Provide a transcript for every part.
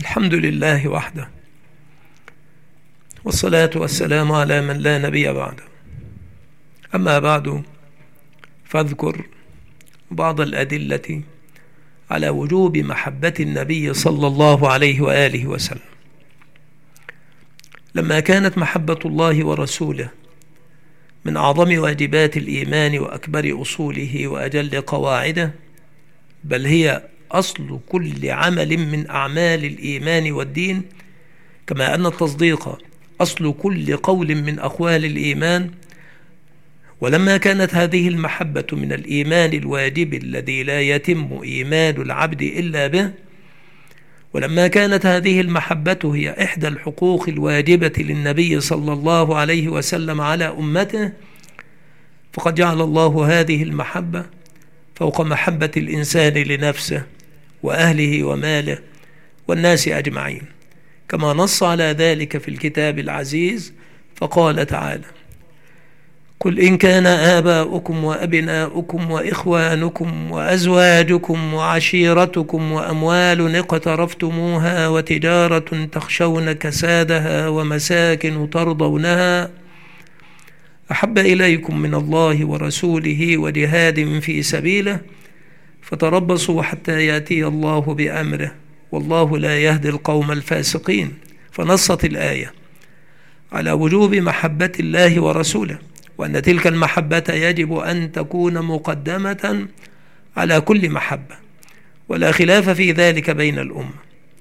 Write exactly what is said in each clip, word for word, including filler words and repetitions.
الحمد لله وحده، والصلاة والسلام على من لا نبي بعده. أما بعد، فاذكر بعض الأدلة على وجوب محبة النبي صلى الله عليه وآله وسلم. لما كانت محبة الله ورسوله من أعظم واجبات الإيمان وأكبر أصوله وأجل قواعده، بل هي أصل كل عمل من أعمال الإيمان والدين، كما أن التصديق أصل كل قول من أقوال الإيمان. ولما كانت هذه المحبة من الإيمان الواجب الذي لا يتم إيمان العبد إلا به، ولما كانت هذه المحبة هي إحدى الحقوق الواجبة للنبي صلى الله عليه وسلم على أمته، فقد جعل الله هذه المحبة فوق محبة الإنسان لنفسه وأهله وماله والناس أجمعين، كما نص على ذلك في الكتاب العزيز، فقال تعالى: قل إن كان آباؤكم وأبناؤكم وإخوانكم وأزواجكم وعشيرتكم وأموال اقترفتموها وتجارة تخشون كسادها ومساكن ترضونها أحب إليكم من الله ورسوله وجهاد في سبيله فتربصوا حتى يأتي الله بأمره والله لا يهدي القوم الفاسقين. فنصت الآية على وجوب محبة الله ورسوله، وأن تلك المحبة يجب أن تكون مقدمة على كل محبة، ولا خلاف في ذلك بين الأمة.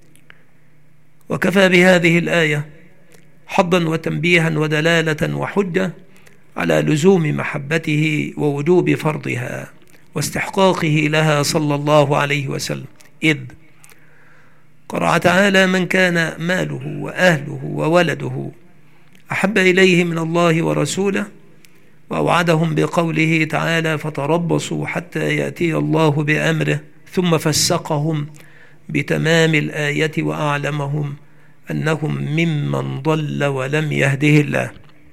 وكفى بهذه الآية حظا وتنبيها ودلالة وحجة على لزوم محبته ووجوب فرضها واستحقاقه لها صلى الله عليه وسلم، إذ قرأ تعالى: من كان ماله وأهله وولده أحب إليه من الله ورسوله، وأوعدهم بقوله تعالى: فتربصوا حتى يأتي الله بأمره، ثم فسقهم بتمام الآية وأعلمهم أنهم ممن ضل ولم يهده الله.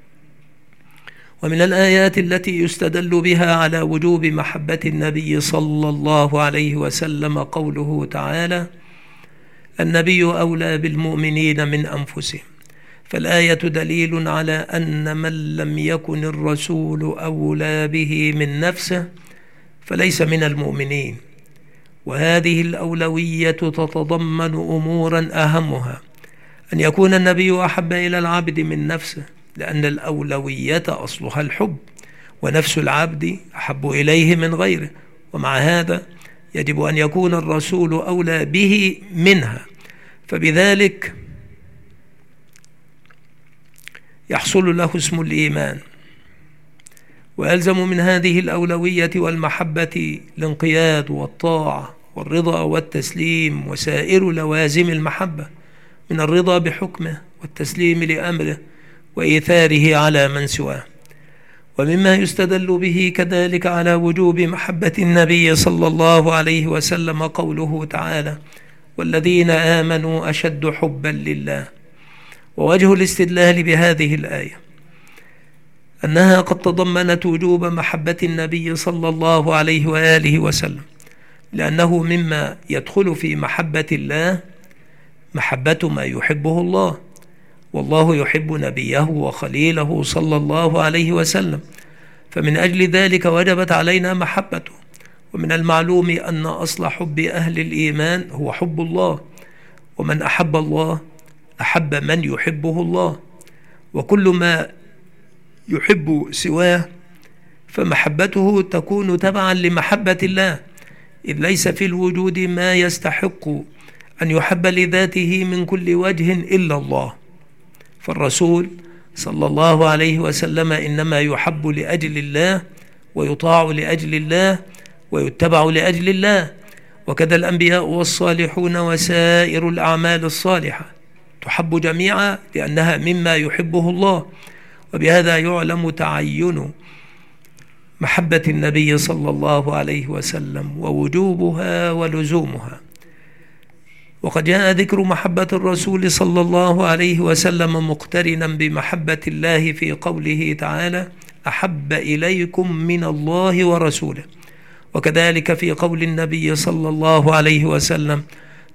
ومن الآيات التي يستدل بها على وجوب محبة النبي صلى الله عليه وسلم قوله تعالى: النبي أولى بالمؤمنين من أنفسهم. فالآية دليل على أن من لم يكن الرسول أولى به من نفسه فليس من المؤمنين، وهذه الأولوية تتضمن أمورا أهمها أن يكون النبي أحب إلى العبد من نفسه، لأن الأولوية أصلها الحب، ونفس العبد أحب إليه من غيره، ومع هذا يجب أن يكون الرسول أولى به منها، فبذلك يحصل له اسم الإيمان. ويلزم من هذه الأولوية والمحبة الانقياد والطاعة والرضا والتسليم وسائر لوازم المحبة، من الرضا بحكمه والتسليم لأمره وإيثاره على من سواه. ومما يستدل به كذلك على وجوب محبة النبي صلى الله عليه وسلم قوله تعالى: والذين آمنوا أشد حبا لله. ووجه الاستدلال بهذه الآية أنها قد تضمنت وجوب محبة النبي صلى الله عليه وآله وسلم، لأنه مما يدخل في محبة الله محبة ما يحبه الله، والله يحب نبيه وخليله صلى الله عليه وسلم، فمن أجل ذلك وجبت علينا محبته. ومن المعلوم أن أصل حب أهل الإيمان هو حب الله، ومن أحب الله أحب من يحبه الله، وكل ما يحب سواه فمحبته تكون تبعا لمحبة الله، إذ ليس في الوجود ما يستحق أن يحب لذاته من كل وجه إلا الله. فالرسول صلى الله عليه وسلم إنما يحب لأجل الله، ويطاع لأجل الله، ويتبع لأجل الله، وكذا الأنبياء والصالحون وسائر الأعمال الصالحة تحب جميعا لأنها مما يحبه الله. وبهذا يعلم تعين محبة النبي صلى الله عليه وسلم ووجوبها ولزومها. وقد جاء ذكر محبة الرسول صلى الله عليه وسلم مقترنا بمحبة الله في قوله تعالى: أحب إليكم من الله ورسوله، وكذلك في قول النبي صلى الله عليه وسلم: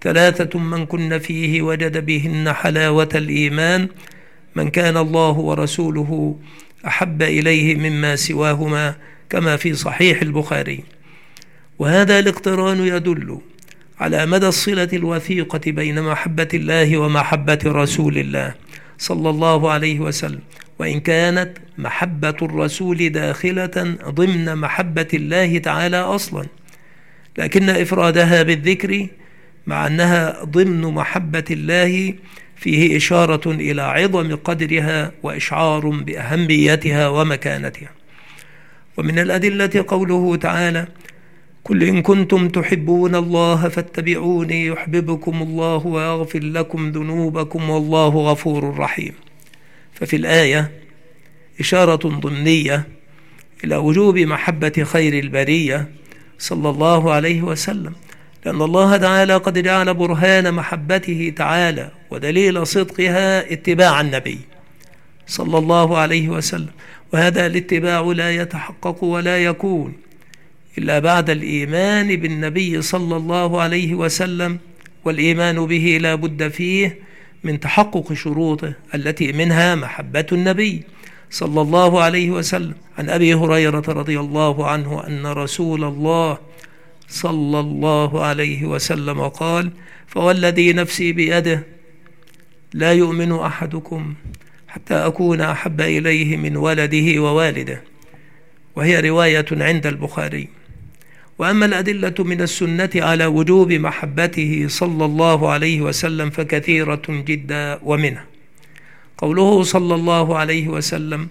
ثلاثة من كن فيه وجد بهن حلاوة الإيمان: من كان الله ورسوله أحب إليه مما سواهما، كما في صحيح البخاري. وهذا الاقتران يدل على مدى الصلة الوثيقة بين محبة الله ومحبة رسول الله صلى الله عليه وسلم، وإن كانت محبة الرسول داخلة ضمن محبة الله تعالى أصلا، لكن إفرادها بالذكر مع أنها ضمن محبة الله فيه إشارة إلى عظم قدرها وإشعار بأهميتها ومكانتها. ومن الأدلة قوله تعالى: قل إن كنتم تحبون الله فاتبعوني يحببكم الله ويغفر لكم ذنوبكم والله غفور رحيم. ففي الآية إشارة ضمنية إلى وجوب محبة خير البرية صلى الله عليه وسلم، لأن الله تعالى قد جعل برهان محبته تعالى ودليل صدقها اتباع النبي صلى الله عليه وسلم، وهذا الاتباع لا يتحقق ولا يكون إلا بعد الإيمان بالنبي صلى الله عليه وسلم، والإيمان به لا بد فيه من تحقق شروطه التي منها محبة النبي صلى الله عليه وسلم. عن أبي هريرة رضي الله عنه أن رسول الله صلى الله عليه وسلم قال: فوالذي نفسي بيده لا يؤمن أحدكم حتى أكون أحب إليه من ولده ووالده، وهي رواية عند البخاري. وأما الأدلة من السنة على وجوب محبته صلى الله عليه وسلم فكثيرة جدا، ومنها قوله صلى الله عليه وسلم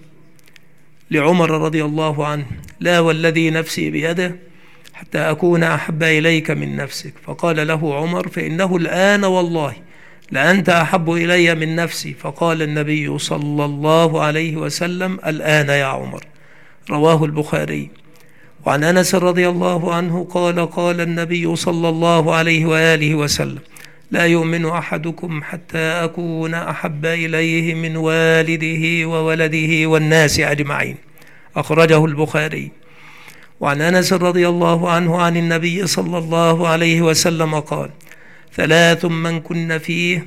لعمر رضي الله عنه: لا والذي نفسي بيده حتى أكون أحب إليك من نفسك. فقال له عمر: فإنه الآن والله لأنت أحب إلي من نفسي. فقال النبي صلى الله عليه وسلم: الآن يا عمر. رواه البخاري. وعن أنس رضي الله عنه قال: قال النبي صلى الله عليه وآله وسلم: لا يؤمن أحدكم حتى أكون أحب إليه من والده وولده والناس أجمعين. أخرجه البخاري. وعن أنس رضي الله عنه عن النبي صلى الله عليه وسلم قال: ثلاث من كن فيه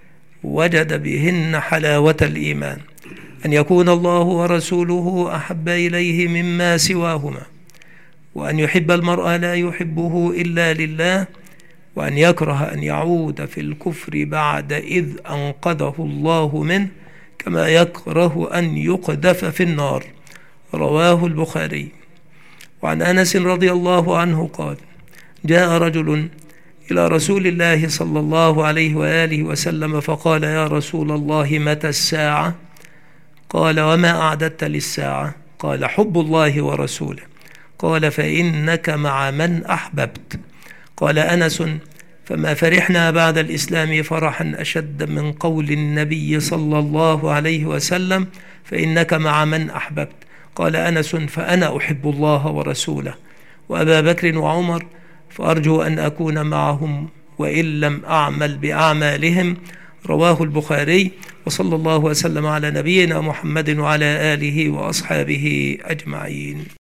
وجد بهن حلاوة الإيمان: أن يكون الله ورسوله أحب إليه مما سواهما، وأن يحب المرء لا يحبه إلا لله، وأن يكره أن يعود في الكفر بعد إذ أنقذه الله منه، كما يكره أن يقذف في النار. رواه البخاري. وعن أنس رضي الله عنه قال: جاء رجل إلى رسول الله صلى الله عليه وآله وسلم فقال: يا رسول الله متى الساعة؟ قال: وما أعددت للساعة؟ قال: حب الله ورسوله. قال: فإنك مع من أحببت. قال أنس: فما فرحنا بعد الإسلام فرحا أشد من قول النبي صلى الله عليه وسلم: فإنك مع من أحببت. قال أنس: فأنا أحب الله ورسوله وأبا بكر وعمر، فأرجو أن أكون معهم وإن لم أعمل بأعمالهم. رواه البخاري. وصلى الله وسلم على نبينا محمد وعلى آله وأصحابه أجمعين.